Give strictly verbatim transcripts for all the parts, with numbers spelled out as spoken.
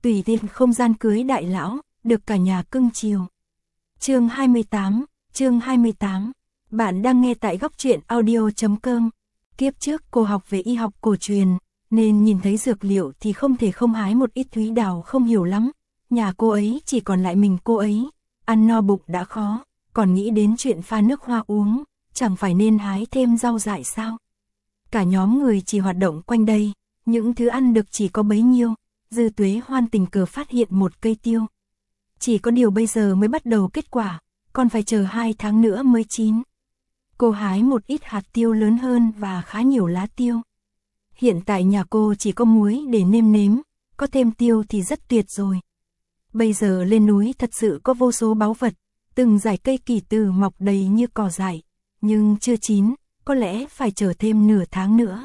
tùy tiện không gian cưới đại lão, được cả nhà cưng chiều. Chương hai mươi tám, chương hai mươi tám. Bạn đang nghe tại góc truyện audio chấm com. Kiếp trước cô học về y học cổ truyền, nên nhìn thấy dược liệu thì không thể không hái một ít thúy đào không hiểu lắm. Nhà cô ấy chỉ còn lại mình cô ấy, ăn no bụng đã khó, còn nghĩ đến chuyện pha nước hoa uống, chẳng phải nên hái thêm rau dại sao? Cả nhóm người chỉ hoạt động quanh đây, những thứ ăn được chỉ có bấy nhiêu. Dư Tuế Hoan tình cờ phát hiện một cây tiêu. Chỉ có điều bây giờ mới bắt đầu kết quả, còn phải chờ hai tháng nữa mới chín. Cô hái một ít hạt tiêu lớn hơn và khá nhiều lá tiêu. Hiện tại nhà cô chỉ có muối để nêm nếm, có thêm tiêu thì rất tuyệt rồi. Bây giờ lên núi thật sự có vô số báu vật, từng dải cây kỳ từ mọc đầy như cỏ dại, nhưng chưa chín, có lẽ phải chờ thêm nửa tháng nữa.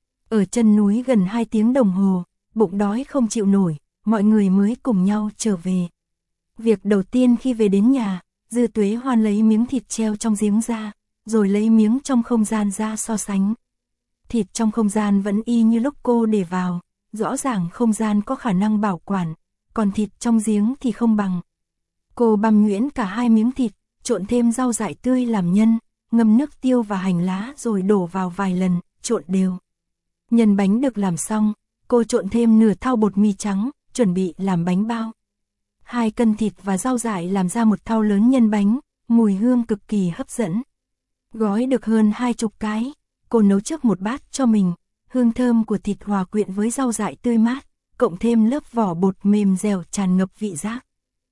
Ở chân núi gần hai tiếng đồng hồ, bụng đói không chịu nổi, mọi người mới cùng nhau trở về. Việc đầu tiên khi về đến nhà, Dư Tuế Hoan lấy miếng thịt treo trong giếng ra, rồi lấy miếng trong không gian ra so sánh. Thịt trong không gian vẫn y như lúc cô để vào, rõ ràng không gian có khả năng bảo quản, còn thịt trong giếng thì không bằng. Cô băm nhuyễn cả hai miếng thịt, trộn thêm rau dại tươi làm nhân, ngâm nước tiêu và hành lá rồi đổ vào vài lần, trộn đều. Nhân bánh được làm xong, cô trộn thêm nửa thau bột mì trắng, chuẩn bị làm bánh bao. Hai cân thịt và rau dại làm ra một thau lớn nhân bánh, mùi hương cực kỳ hấp dẫn. Gói được hơn hai chục cái, cô nấu trước một bát cho mình, hương thơm của thịt hòa quyện với rau dại tươi mát, cộng thêm lớp vỏ bột mềm dẻo tràn ngập vị giác.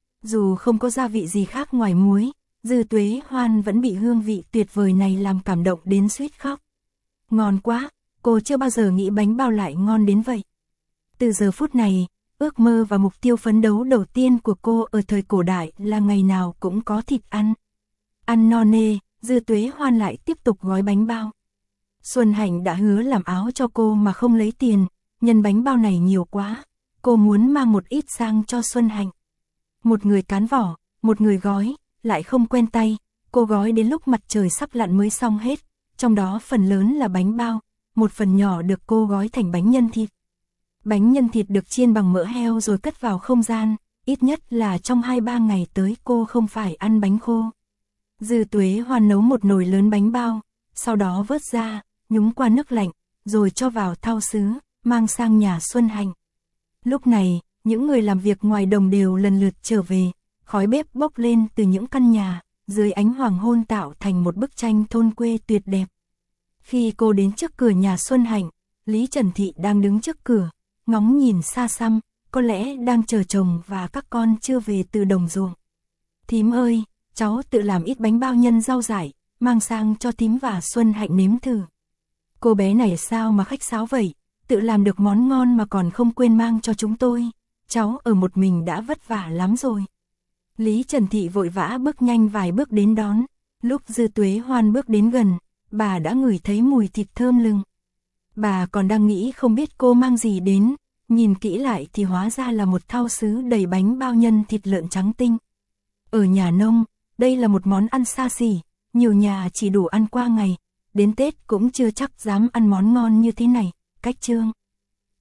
Dù không có gia vị gì khác ngoài muối, Dư Tuế Hoan vẫn bị hương vị tuyệt vời này làm cảm động đến suýt khóc. Ngon quá, cô chưa bao giờ nghĩ bánh bao lại ngon đến vậy. Từ giờ phút này, ước mơ và mục tiêu phấn đấu đầu tiên của cô ở thời cổ đại là ngày nào cũng có thịt ăn. Ăn no nê, Dư Tuế Hoan lại tiếp tục gói bánh bao. Xuân Hạnh đã hứa làm áo cho cô mà không lấy tiền, nhân bánh bao này nhiều quá, cô muốn mang một ít sang cho Xuân Hạnh. Một người cán vỏ, một người gói, lại không quen tay, cô gói đến lúc mặt trời sắp lặn mới xong hết, trong đó phần lớn là bánh bao, một phần nhỏ được cô gói thành bánh nhân thịt. Bánh nhân thịt được chiên bằng mỡ heo rồi cất vào không gian, ít nhất là trong hai ba ngày tới cô không phải ăn bánh khô. Dư Tuế Hoan nấu một nồi lớn bánh bao, sau đó vớt ra, nhúng qua nước lạnh, rồi cho vào thau sứ, mang sang nhà Xuân Hạnh. Lúc này, những người làm việc ngoài đồng đều lần lượt trở về, khói bếp bốc lên từ những căn nhà, dưới ánh hoàng hôn tạo thành một bức tranh thôn quê tuyệt đẹp. Khi cô đến trước cửa nhà Xuân Hạnh, Lý Trần Thị đang đứng trước cửa, ngóng nhìn xa xăm, có lẽ đang chờ chồng và các con chưa về từ đồng ruộng. Thím ơi, cháu tự làm ít bánh bao nhân rau dại, mang sang cho thím và Xuân Hạnh nếm thử. Cô bé này sao mà khách sáo vậy, tự làm được món ngon mà còn không quên mang cho chúng tôi, cháu ở một mình đã vất vả lắm rồi. Lý Trần Thị vội vã bước nhanh vài bước đến đón, lúc Dư Tuế Hoan bước đến gần, bà đã ngửi thấy mùi thịt thơm lừng. Bà còn đang nghĩ không biết cô mang gì đến, nhìn kỹ lại thì hóa ra là một thau sứ đầy bánh bao nhân thịt lợn trắng tinh. Ở nhà nông, đây là một món ăn xa xỉ, nhiều nhà chỉ đủ ăn qua ngày, đến Tết cũng chưa chắc dám ăn món ngon như thế này. Cách chương